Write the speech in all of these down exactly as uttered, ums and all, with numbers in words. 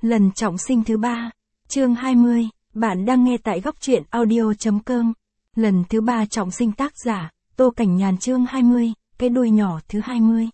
Lần trọng sinh thứ ba, chương hai mươi, bạn đang nghe tại góc truyện audio.com. Lần thứ ba trọng sinh tác giả, Tô Cảnh Nhàn chương hai mươi, cái đuôi nhỏ thứ hai mươi.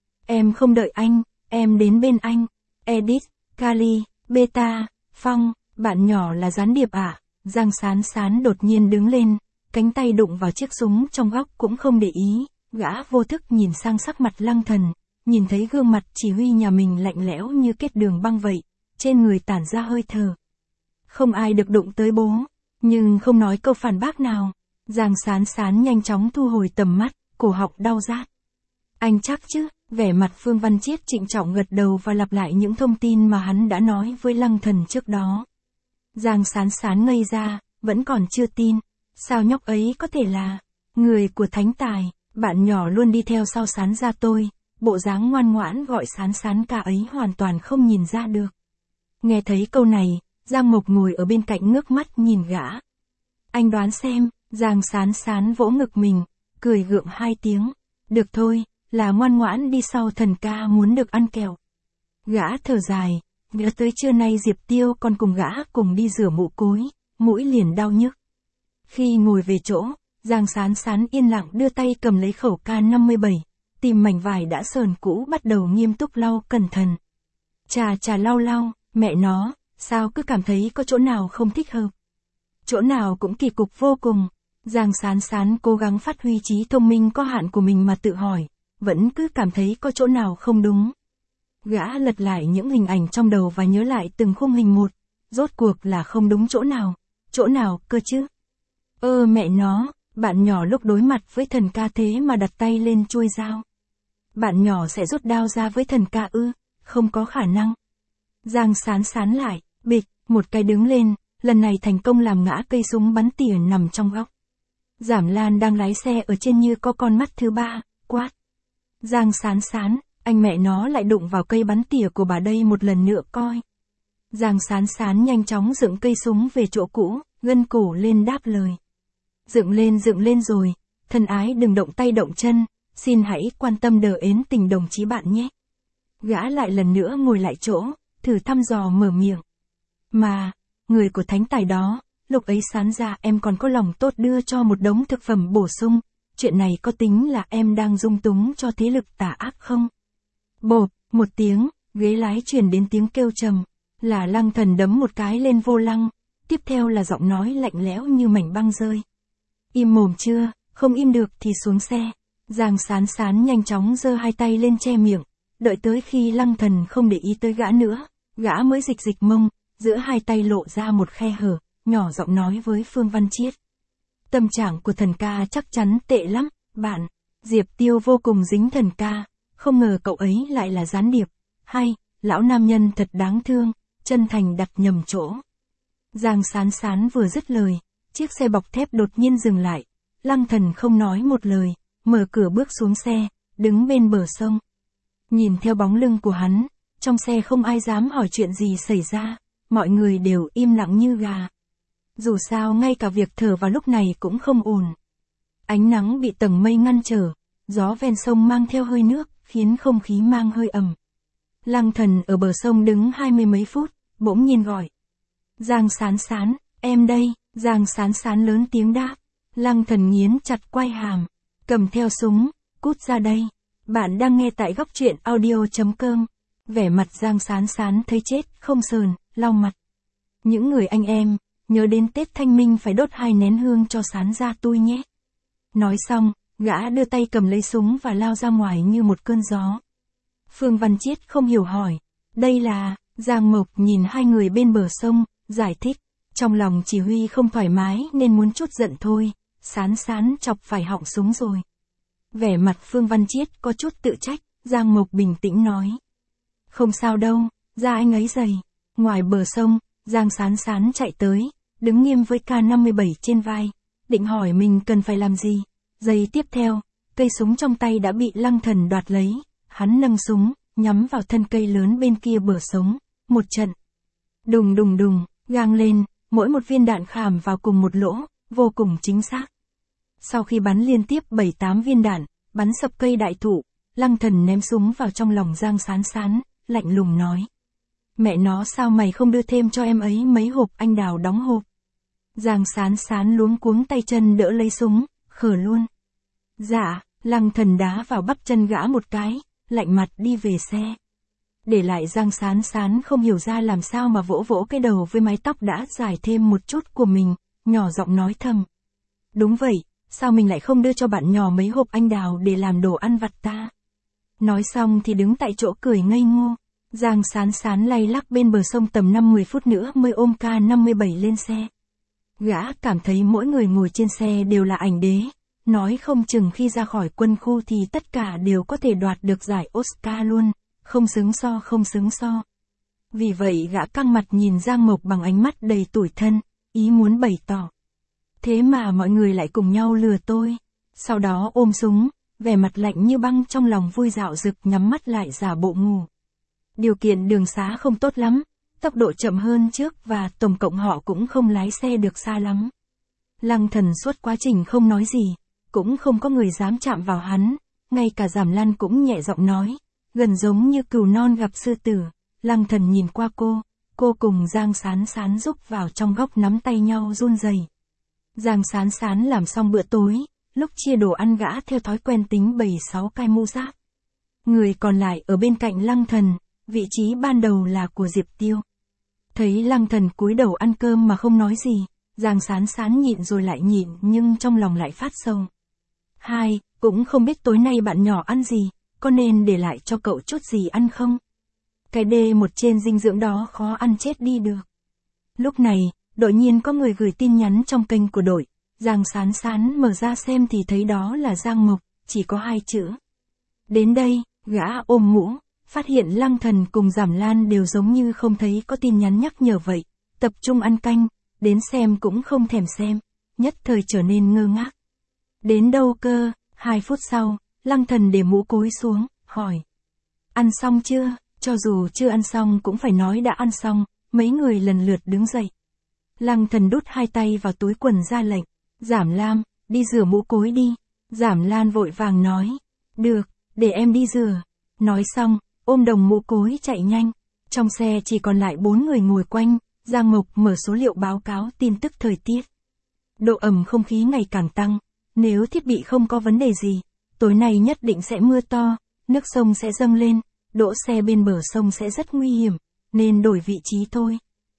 Em không đợi anh, em đến bên anh. Edit, Kali, Beta, Phong, bạn nhỏ là gián điệp ạ. À? Giang Sán Sán đột nhiên đứng lên, cánh tay đụng vào chiếc súng trong góc cũng không để ý, gã vô thức nhìn sang sắc mặt Lăng Thần, nhìn thấy gương mặt chỉ huy nhà mình lạnh lẽo như kết đường băng vậy, trên người tản ra hơi thở. Không ai được đụng tới bố, nhưng không nói câu phản bác nào. Giang Sán Sán nhanh chóng thu hồi tầm mắt, cổ họng đau rát. Anh chắc chứ? Vẻ mặt Phương Văn Chiết trịnh trọng gật đầu và lặp lại những thông tin mà hắn đã nói với Lăng Thần trước đó. Giang Sán Sán ngây ra, vẫn còn chưa tin. Sao nhóc ấy có thể là người của Thánh Tài? Bạn nhỏ luôn đi theo sau Sán ra tôi, bộ dáng ngoan ngoãn gọi Sán Sán ca ấy hoàn toàn không nhìn ra được. Nghe thấy câu này, Giang Mộc ngồi ở bên cạnh ngước mắt nhìn gã. Anh đoán xem. Giang Sán Sán vỗ ngực mình, cười gượng hai tiếng. Được thôi, là ngoan ngoãn đi sau thần ca muốn được ăn kẹo. Gã thở dài, nhớ tới trưa nay Diệp Tiêu còn cùng gã cùng đi rửa mũ cối, mũi liền đau nhức. Khi ngồi về chỗ, Giang Sán Sán yên lặng đưa tay cầm lấy khẩu K năm mươi bảy, tìm mảnh vải đã sờn cũ bắt đầu nghiêm túc lau cẩn thận. Chà chà lau lau, mẹ nó, sao cứ cảm thấy có chỗ nào không thích hợp. Chỗ nào cũng kỳ cục vô cùng. Giang Sán Sán cố gắng phát huy trí thông minh có hạn của mình mà tự hỏi, vẫn cứ cảm thấy có chỗ nào không đúng. Gã lật lại những hình ảnh trong đầu và nhớ lại từng khung hình một, rốt cuộc là không đúng chỗ nào, chỗ nào cơ chứ? Ơ mẹ nó, bạn nhỏ lúc đối mặt với thần ca thế mà đặt tay lên chuôi dao. Bạn nhỏ sẽ rút đao ra với thần ca ư? Không có khả năng. Giang Sán Sán lại, bịch, một cái đứng lên, lần này thành công làm ngã cây súng bắn tỉa nằm trong góc. Giảm Lan đang lái xe ở trên như có con mắt thứ ba, quát. Giang Sán Sán, anh mẹ nó lại đụng vào cây bắn tỉa của bà đây một lần nữa coi. Giang Sán Sán nhanh chóng dựng cây súng về chỗ cũ, gân cổ lên đáp lời. Dựng lên dựng lên rồi, thân ái đừng động tay động chân, xin hãy quan tâm đờ ến tình đồng chí bạn nhé. Gã lại lần nữa ngồi lại chỗ, thử thăm dò mở miệng. Mà, người của Thánh Tài đó, lúc ấy Sán ra em còn có lòng tốt đưa cho một đống thực phẩm bổ sung, chuyện này có tính là em đang dung túng cho thế lực tà ác không? Bộp, một tiếng, ghế lái truyền đến tiếng kêu trầm, là Lăng Thần đấm một cái lên vô lăng, tiếp theo là giọng nói lạnh lẽo như mảnh băng rơi. Im mồm chưa, không im được thì xuống xe. Giang Sán Sán nhanh chóng giơ hai tay lên che miệng, đợi tới khi Lăng Thần không để ý tới gã nữa, gã mới dịch dịch mông, giữa hai tay lộ ra một khe hở, nhỏ giọng nói với Phương Văn Chiết. Tâm trạng của thần ca chắc chắn tệ lắm, bạn. Diệp Tiêu vô cùng dính thần ca, không ngờ cậu ấy lại là gián điệp. Hay, lão nam nhân thật đáng thương, chân thành đặt nhầm chỗ. Giang Sán Sán vừa dứt lời, chiếc xe bọc thép đột nhiên dừng lại. Lăng Thần không nói một lời, mở cửa bước xuống xe, đứng bên bờ sông. Nhìn theo bóng lưng của hắn, trong xe không ai dám hỏi chuyện gì xảy ra, mọi người đều im lặng như gà. Dù sao ngay cả việc thở vào lúc này cũng không ổn. Ánh nắng bị tầng mây ngăn trở, gió ven sông mang theo hơi nước, khiến không khí mang hơi ẩm. Lăng Thần ở bờ sông đứng hai mươi mấy phút, bỗng nhiên gọi. Giang Sán Sán, em đây. Giang Sán Sán lớn tiếng đáp. Lăng Thần nghiến chặt quai hàm, cầm theo súng, cút ra đây. Bạn đang nghe tại góc truyện audio.com. Vẻ mặt Giang Sán Sán thấy chết không sờn, lau mặt. Những người anh em, nhớ đến Tết Thanh Minh phải đốt hai nén hương cho Sán ra tôi nhé. Nói xong, gã đưa tay cầm lấy súng và lao ra ngoài như một cơn gió. Phương Văn Chiết không hiểu hỏi. Đây là, Giang Mộc nhìn hai người bên bờ sông, giải thích. Trong lòng chỉ huy không thoải mái nên muốn chút giận thôi, Sán Sán chọc phải họng súng rồi. Vẻ mặt Phương Văn Chiết có chút tự trách, Giang Mộc bình tĩnh nói. Không sao đâu, da anh ấy dày. Ngoài bờ sông, Giang Sán Sán chạy tới, đứng nghiêm với K năm mươi bảy trên vai, định hỏi mình cần phải làm gì. Giây tiếp theo, cây súng trong tay đã bị Lăng Thần đoạt lấy, hắn nâng súng, nhắm vào thân cây lớn bên kia bờ sông, một trận. Đùng đùng đùng, gang lên, mỗi một viên đạn khảm vào cùng một lỗ, vô cùng chính xác. Sau khi bắn liên tiếp bảy tám viên đạn, bắn sập cây đại thụ, Lăng Thần ném súng vào trong lòng Giang Sán Sán, lạnh lùng nói. Mẹ nó sao mày không đưa thêm cho em ấy mấy hộp anh đào đóng hộp. Giang Sán Sán luống cuống tay chân đỡ lấy súng, khở luôn. Dạ, Lăng Thần đá vào bắp chân gã một cái, lạnh mặt đi về xe. Để lại Giang Sán Sán không hiểu ra làm sao mà vỗ vỗ cái đầu với mái tóc đã dài thêm một chút của mình, nhỏ giọng nói thầm. Đúng vậy, sao mình lại không đưa cho bạn nhỏ mấy hộp anh đào để làm đồ ăn vặt ta? Nói xong thì đứng tại chỗ cười ngây ngô. Giang Sán Sán lay lắc bên bờ sông tầm năm mười phút nữa mới ôm K năm mươi bảy lên xe. Gã cảm thấy mỗi người ngồi trên xe đều là ảnh đế, nói không chừng khi ra khỏi quân khu thì tất cả đều có thể đoạt được giải Oscar luôn, không xứng so không xứng so. Vì vậy gã căng mặt nhìn Giang Mộc bằng ánh mắt đầy tủi thân, ý muốn bày tỏ. Thế mà mọi người lại cùng nhau lừa tôi. Sau đó ôm súng, vẻ mặt lạnh như băng trong lòng vui dạo dực nhắm mắt lại giả bộ ngủ. Điều kiện đường xá không tốt lắm, tốc độ chậm hơn trước và tổng cộng họ cũng không lái xe được xa lắm. Lăng Thần suốt quá trình không nói gì, cũng không có người dám chạm vào hắn, ngay cả Giảm Lan cũng nhẹ giọng nói, gần giống như cừu non gặp sư tử. Lăng Thần nhìn qua cô, cô cùng Giang Sán Sán rúc vào trong góc nắm tay nhau run rẩy. Giang Sán Sán làm xong bữa tối, lúc chia đồ ăn gã theo thói quen tính bầy sáu cái mũ giáp. Người còn lại ở bên cạnh Lăng Thần, vị trí ban đầu là của Diệp Tiêu. Thấy Lăng Thần cúi đầu ăn cơm mà không nói gì, Giang Sán Sán nhịn rồi lại nhịn nhưng trong lòng lại phát sầu. Hai, cũng không biết tối nay bạn nhỏ ăn gì, có nên để lại cho cậu chút gì ăn không? Cái đê một trên dinh dưỡng đó khó ăn chết đi được. Lúc này, đột nhiên có người gửi tin nhắn trong kênh của đội. Giang Sán Sán mở ra xem thì thấy đó là Giang Mộc, chỉ có hai chữ. Đến đây, gã ôm mũ, phát hiện Lăng Thần cùng Giảm Lan đều giống như không thấy có tin nhắn nhắc nhở vậy, tập trung ăn canh, đến xem cũng không thèm xem, nhất thời trở nên ngơ ngác. Đến đâu cơ? Hai phút sau, Lăng Thần để mũ cối xuống, hỏi. Ăn xong chưa? Cho dù chưa ăn xong cũng phải nói đã ăn xong, mấy người lần lượt đứng dậy. Lăng Thần đút hai tay vào túi quần ra lệnh. Giảm Lam, đi rửa mũ cối đi. Giảm Lan vội vàng nói. Được, để em đi rửa. Nói xong, ôm đồng mũ cối chạy nhanh. Trong xe chỉ còn lại bốn người ngồi quanh, Giang Mộc mở số liệu báo cáo tin tức thời tiết. Độ ẩm không khí ngày càng tăng, nếu thiết bị không có vấn đề gì, tối nay nhất định sẽ mưa to, nước sông sẽ dâng lên, đỗ xe bên bờ sông sẽ rất nguy hiểm, nên đổi vị trí thôi.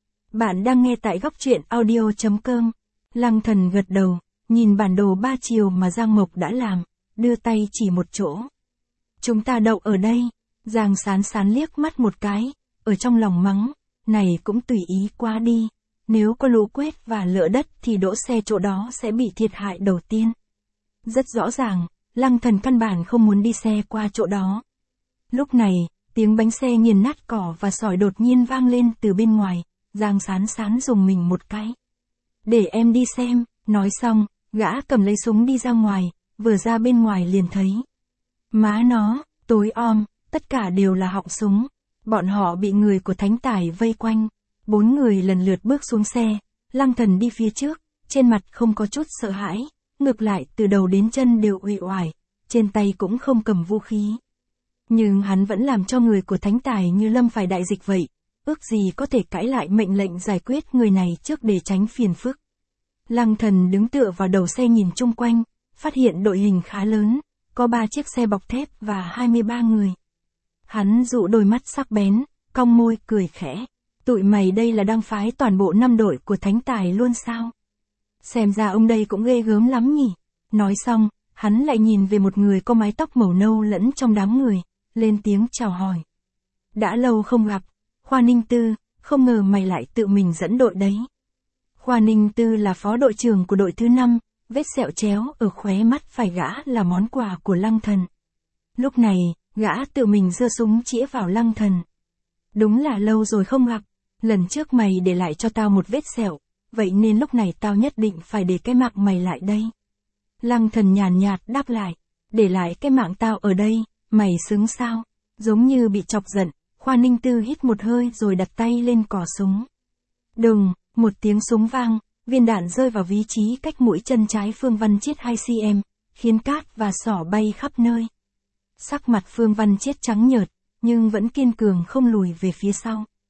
Bạn đang nghe tại góc truyện audio chấm com. Lăng Thần gật đầu, nhìn bản đồ ba chiều mà Giang Mộc đã làm, đưa tay chỉ một chỗ. Chúng ta đậu ở đây. Giang Sán Sán liếc mắt một cái, ở trong lòng mắng, này cũng tùy ý quá đi, nếu có lũ quét và lở đất thì đỗ xe chỗ đó sẽ bị thiệt hại đầu tiên. Rất rõ ràng, Lăng Thần căn bản không muốn đi xe qua chỗ đó. Lúc này, tiếng bánh xe nghiền nát cỏ và sỏi đột nhiên vang lên từ bên ngoài, Giang Sán Sán dùng mình một cái. Để em đi xem, nói xong, gã cầm lấy súng đi ra ngoài, vừa ra bên ngoài liền thấy. Má nó, tối om, tất cả đều là họng súng. Bọn họ bị người của Thánh Tải vây quanh. Bốn người lần lượt bước xuống xe, Lăng Thần đi phía trước, trên mặt không có chút sợ hãi, ngược lại từ đầu đến chân đều uể oải, trên tay cũng không cầm vũ khí. Nhưng hắn vẫn làm cho người của Thánh Tải như lâm phải đại dịch vậy, ước gì có thể cãi lại mệnh lệnh giải quyết người này trước để tránh phiền phức. Lăng Thần đứng tựa vào đầu xe nhìn chung quanh, phát hiện đội hình khá lớn, có ba chiếc xe bọc thép và hai mươi ba người. Hắn dụ đôi mắt sắc bén, cong môi cười khẽ. Tụi mày đây là đang phái toàn bộ năm đội của Thánh Tài luôn sao? Xem ra ông đây cũng ghê gớm lắm nhỉ. Nói xong, hắn lại nhìn về một người có mái tóc màu nâu lẫn trong đám người, lên tiếng chào hỏi. Đã lâu không gặp, Khoa Ninh Tư, không ngờ mày lại tự mình dẫn đội đấy. Khoa Ninh Tư là phó đội trưởng của đội thứ năm, vết sẹo chéo ở khóe mắt phải gã là món quà của Lăng Thần. Lúc này, gã tự mình giơ súng chĩa vào Lăng Thần. Đúng là lâu rồi không gặp, lần trước mày để lại cho tao một vết sẹo, vậy nên lúc này tao nhất định phải để cái mạng mày lại đây. Lăng Thần nhàn nhạt đáp lại, để lại cái mạng tao ở đây, mày xứng sao? Giống như bị chọc giận, Khoa Ninh Tư hít một hơi rồi đặt tay lên cò súng. Đùng, một tiếng súng vang, viên đạn rơi vào vị trí cách mũi chân trái Phương Văn Chiết hai xăng-ti-mét, khiến cát và sỏi bay khắp nơi. Sắc mặt Phương Văn Chiết trắng nhợt, nhưng vẫn kiên cường không lùi về phía sau.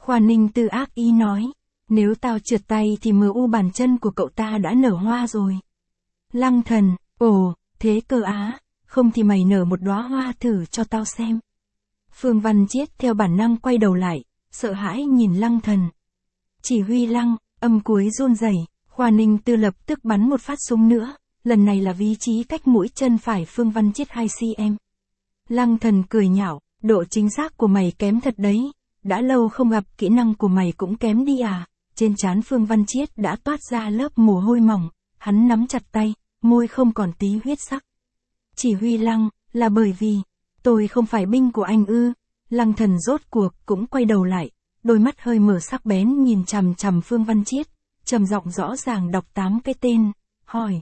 Khoa Ninh Tư ác ý nói, nếu tao trượt tay thì mờ u bàn chân của cậu ta đã nở hoa rồi. Lăng Thần, ồ, thế cơ á, không thì mày nở một đóa hoa thử cho tao xem. Phương Văn Chiết theo bản năng quay đầu lại, sợ hãi nhìn Lăng Thần. Chỉ huy Lăng, âm cuối run rẩy, Khoa Ninh Tư lập tức bắn một phát súng nữa, lần này là vị trí cách mũi chân phải Phương Văn Chiết hai xăng-ti-mét. Lăng Thần cười nhạo, độ chính xác của mày kém thật đấy, đã lâu không gặp, kỹ năng của mày cũng kém đi à. Trên trán Phương Văn Chiết đã toát ra lớp mồ hôi mỏng, hắn nắm chặt tay, môi không còn tí huyết sắc. Chỉ huy Lăng, là bởi vì, tôi không phải binh của anh ư. Lăng Thần rốt cuộc cũng quay đầu lại, đôi mắt hơi mở sắc bén nhìn chằm chằm Phương Văn Chiết, trầm giọng rõ ràng đọc tám cái tên, hỏi.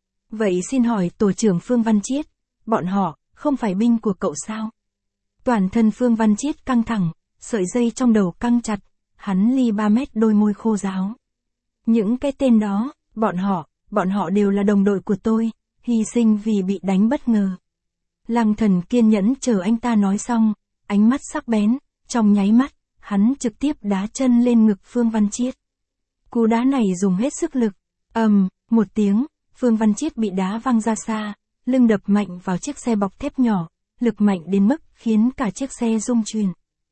Vậy xin hỏi tổ trưởng Phương Văn Chiết, bọn họ, không phải binh của cậu sao? Toàn thân Phương Văn Chiết căng thẳng, sợi dây trong đầu căng chặt, hắn ly ba mét đôi môi khô ráo. Những cái tên đó, bọn họ, bọn họ đều là đồng đội của tôi, hy sinh vì bị đánh bất ngờ. Lăng Thần kiên nhẫn chờ anh ta nói xong, ánh mắt sắc bén, trong nháy mắt, hắn trực tiếp đá chân lên ngực Phương Văn Chiết. Cú đá này dùng hết sức lực, ầm, um, một tiếng, Phương Văn Chiết bị đá văng ra xa, lưng đập mạnh vào chiếc xe bọc thép nhỏ, lực mạnh đến mức khiến cả chiếc xe rung chuyển.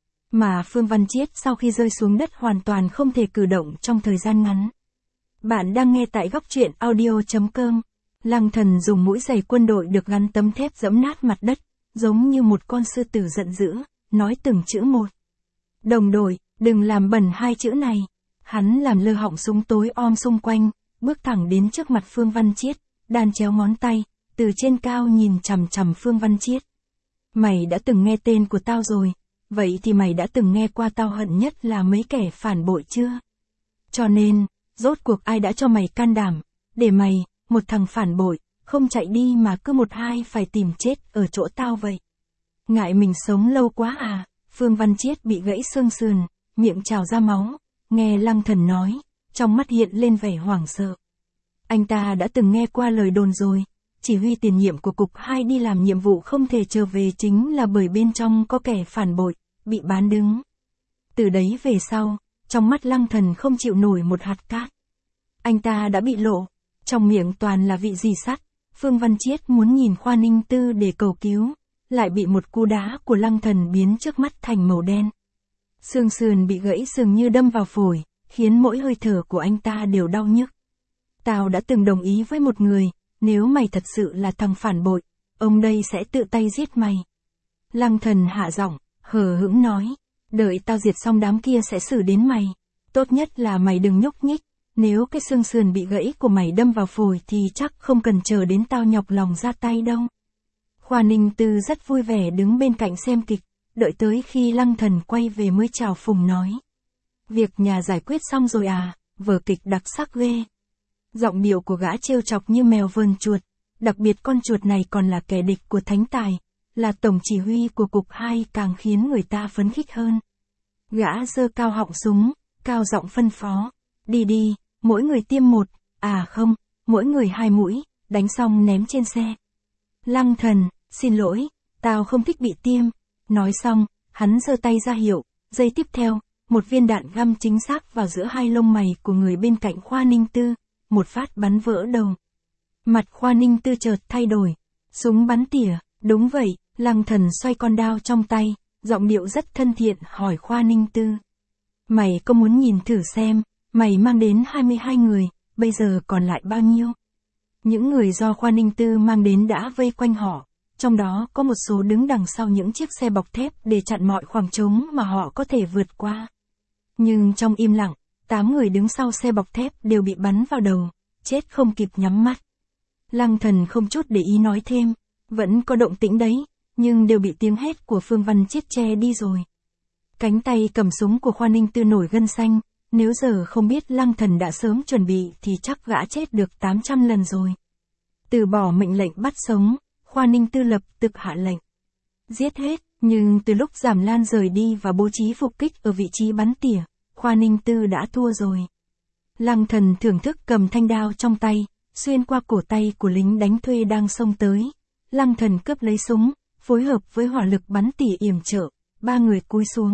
Mà Phương Văn Chiết sau khi rơi xuống đất hoàn toàn không thể cử động trong thời gian ngắn. Bạn đang nghe tại góc truyện audio chấm com. Lăng Thần dùng mũi giày quân đội được gắn tấm thép giẫm nát mặt đất, giống như một con sư tử giận dữ, nói từng chữ một. Đồng đội, đừng làm bẩn hai chữ này. Hắn làm lơ họng súng tối om xung quanh, bước thẳng đến trước mặt Phương Văn Chiết, đan chéo ngón tay, từ trên cao nhìn chằm chằm Phương Văn Chiết. Mày đã từng nghe tên của tao rồi, vậy thì mày đã từng nghe qua tao hận nhất là mấy kẻ phản bội chưa? Cho nên, rốt cuộc ai đã cho mày can đảm, để mày, một thằng phản bội, không chạy đi mà cứ một hai phải tìm chết ở chỗ tao vậy? Ngại mình sống lâu quá à? Phương Văn Chiết bị gãy xương sườn, miệng trào ra máu, nghe Lăng Thần nói, trong mắt hiện lên vẻ hoảng sợ. Anh ta đã từng nghe qua lời đồn rồi, chỉ huy tiền nhiệm của cục hai đi làm nhiệm vụ không thể trở về chính là bởi bên trong có kẻ phản bội, bị bán đứng. Từ đấy về sau, trong mắt Lăng Thần không chịu nổi một hạt cát. Anh ta đã bị lộ, trong miệng toàn là vị gì sắt. Phương Văn Chiết muốn nhìn Khoa Ninh Tư để cầu cứu, lại bị một cú đá của Lăng Thần biến trước mắt thành màu đen. Xương sườn bị gãy dường như đâm vào phổi, khiến mỗi hơi thở của anh ta đều đau nhức. Tao đã từng đồng ý với một người, nếu mày thật sự là thằng phản bội, ông đây sẽ tự tay giết mày. Lăng Thần hạ giọng, hờ hững nói, đợi tao diệt xong đám kia sẽ xử đến mày. Tốt nhất là mày đừng nhúc nhích, nếu cái xương sườn bị gãy của mày đâm vào phổi thì chắc không cần chờ đến tao nhọc lòng ra tay đâu. Khoa Ninh Tư rất vui vẻ đứng bên cạnh xem kịch, đợi tới khi Lăng Thần quay về mới chào phùng nói. Việc nhà giải quyết xong rồi à, vở kịch đặc sắc ghê. Giọng điệu của gã trêu chọc như mèo vờn chuột, đặc biệt con chuột này còn là kẻ địch của Thánh Tài, là tổng chỉ huy của cục hai càng khiến người ta phấn khích hơn. Gã giơ cao họng súng, cao giọng phân phó, đi đi, mỗi người tiêm một, à không, mỗi người hai mũi, đánh xong ném trên xe. Lăng Thần, xin lỗi, tao không thích bị tiêm. Nói xong, hắn giơ tay ra hiệu, giây tiếp theo, một viên đạn găm chính xác vào giữa hai lông mày của người bên cạnh Khoa Ninh Tư, một phát bắn vỡ đầu. Mặt Khoa Ninh Tư chợt thay đổi, súng bắn tỉa, đúng vậy, Lăng Thần xoay con đao trong tay, giọng điệu rất thân thiện hỏi Khoa Ninh Tư. Mày có muốn nhìn thử xem, mày mang đến hai mươi hai người, bây giờ còn lại bao nhiêu? Những người do Khoa Ninh Tư mang đến đã vây quanh họ, trong đó có một số đứng đằng sau những chiếc xe bọc thép để chặn mọi khoảng trống mà họ có thể vượt qua. Nhưng trong im lặng, tám người đứng sau xe bọc thép đều bị bắn vào đầu, chết không kịp nhắm mắt. Lăng Thần không chút để ý nói thêm, vẫn có động tĩnh đấy, nhưng đều bị tiếng hét của Phương Văn Chiết che đi rồi. Cánh tay cầm súng của Khoa Ninh Tư nổi gân xanh, nếu giờ không biết Lăng Thần đã sớm chuẩn bị thì chắc gã chết được tám trăm lần rồi. Từ bỏ mệnh lệnh bắt sống, Khoa Ninh Tư lập tức hạ lệnh. Giết hết, nhưng từ lúc Giảm Lan rời đi và bố trí phục kích ở vị trí bắn tỉa, Khoa Ninh Tư đã thua rồi. Lăng Thần thưởng thức cầm thanh đao trong tay, xuyên qua cổ tay của lính đánh thuê đang xông tới. Lăng Thần cướp lấy súng, phối hợp với hỏa lực bắn tỉa yểm trợ, ba người cúi xuống,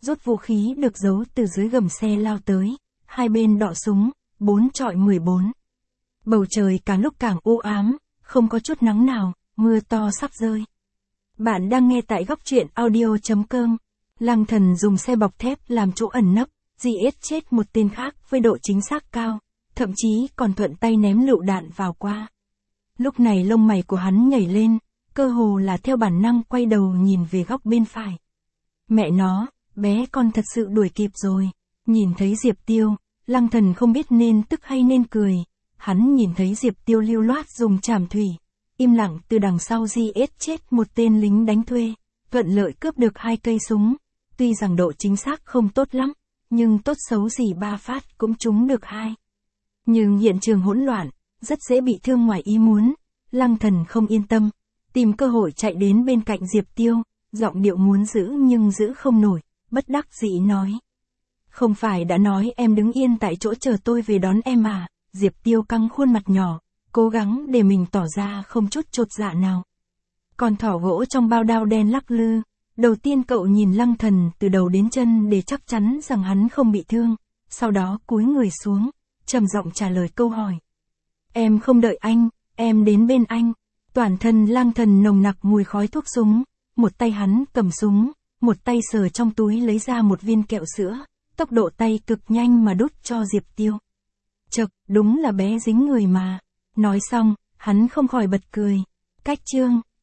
rút vũ khí được giấu từ dưới gầm xe lao tới, hai bên đọ súng, bốn chọi mười bốn. Bầu trời càng lúc càng u ám, không có chút nắng nào, mưa to sắp rơi. Bạn đang nghe tại góc truyện audio.com. Lang Thần dùng xe bọc thép làm chỗ ẩn nấp, giết chết một tên khác với độ chính xác cao, thậm chí còn thuận tay ném lựu đạn vào qua. Lúc này lông mày của hắn nhảy lên, cơ hồ là theo bản năng quay đầu nhìn về góc bên phải. Mẹ nó, bé con thật sự đuổi kịp rồi. Nhìn thấy Diệp Tiêu, Lang Thần không biết nên tức hay nên cười. Hắn nhìn thấy Diệp Tiêu lưu loát dùng trảm thủy, im lặng từ đằng sau giết chết một tên lính đánh thuê, thuận lợi cướp được hai cây súng. Tuy rằng độ chính xác không tốt lắm, nhưng tốt xấu gì ba phát cũng trúng được hai. Nhưng hiện trường hỗn loạn, rất dễ bị thương ngoài ý muốn. Lang Thần không yên tâm, tìm cơ hội chạy đến bên cạnh Diệp Tiêu, giọng điệu muốn giữ nhưng giữ không nổi, bất đắc dĩ nói. Không phải đã nói em đứng yên tại chỗ chờ tôi về đón em à? Diệp Tiêu căng khuôn mặt nhỏ, cố gắng để mình tỏ ra không chút chột dạ nào. Con thỏ gỗ trong bao đao đen lắc lư, đầu tiên cậu nhìn Lang Thần từ đầu đến chân để chắc chắn rằng hắn không bị thương, sau đó cúi người xuống, trầm giọng trả lời câu hỏi. Em không đợi anh, em đến bên anh. Toàn thân Lang Thần nồng nặc mùi khói thuốc súng, một tay hắn cầm súng, một tay sờ trong túi lấy ra một viên kẹo sữa, tốc độ tay cực nhanh mà đút cho Diệp Tiêu. Chậc, đúng là bé dính người mà. Nói xong, hắn không khỏi bật cười. Cách chương,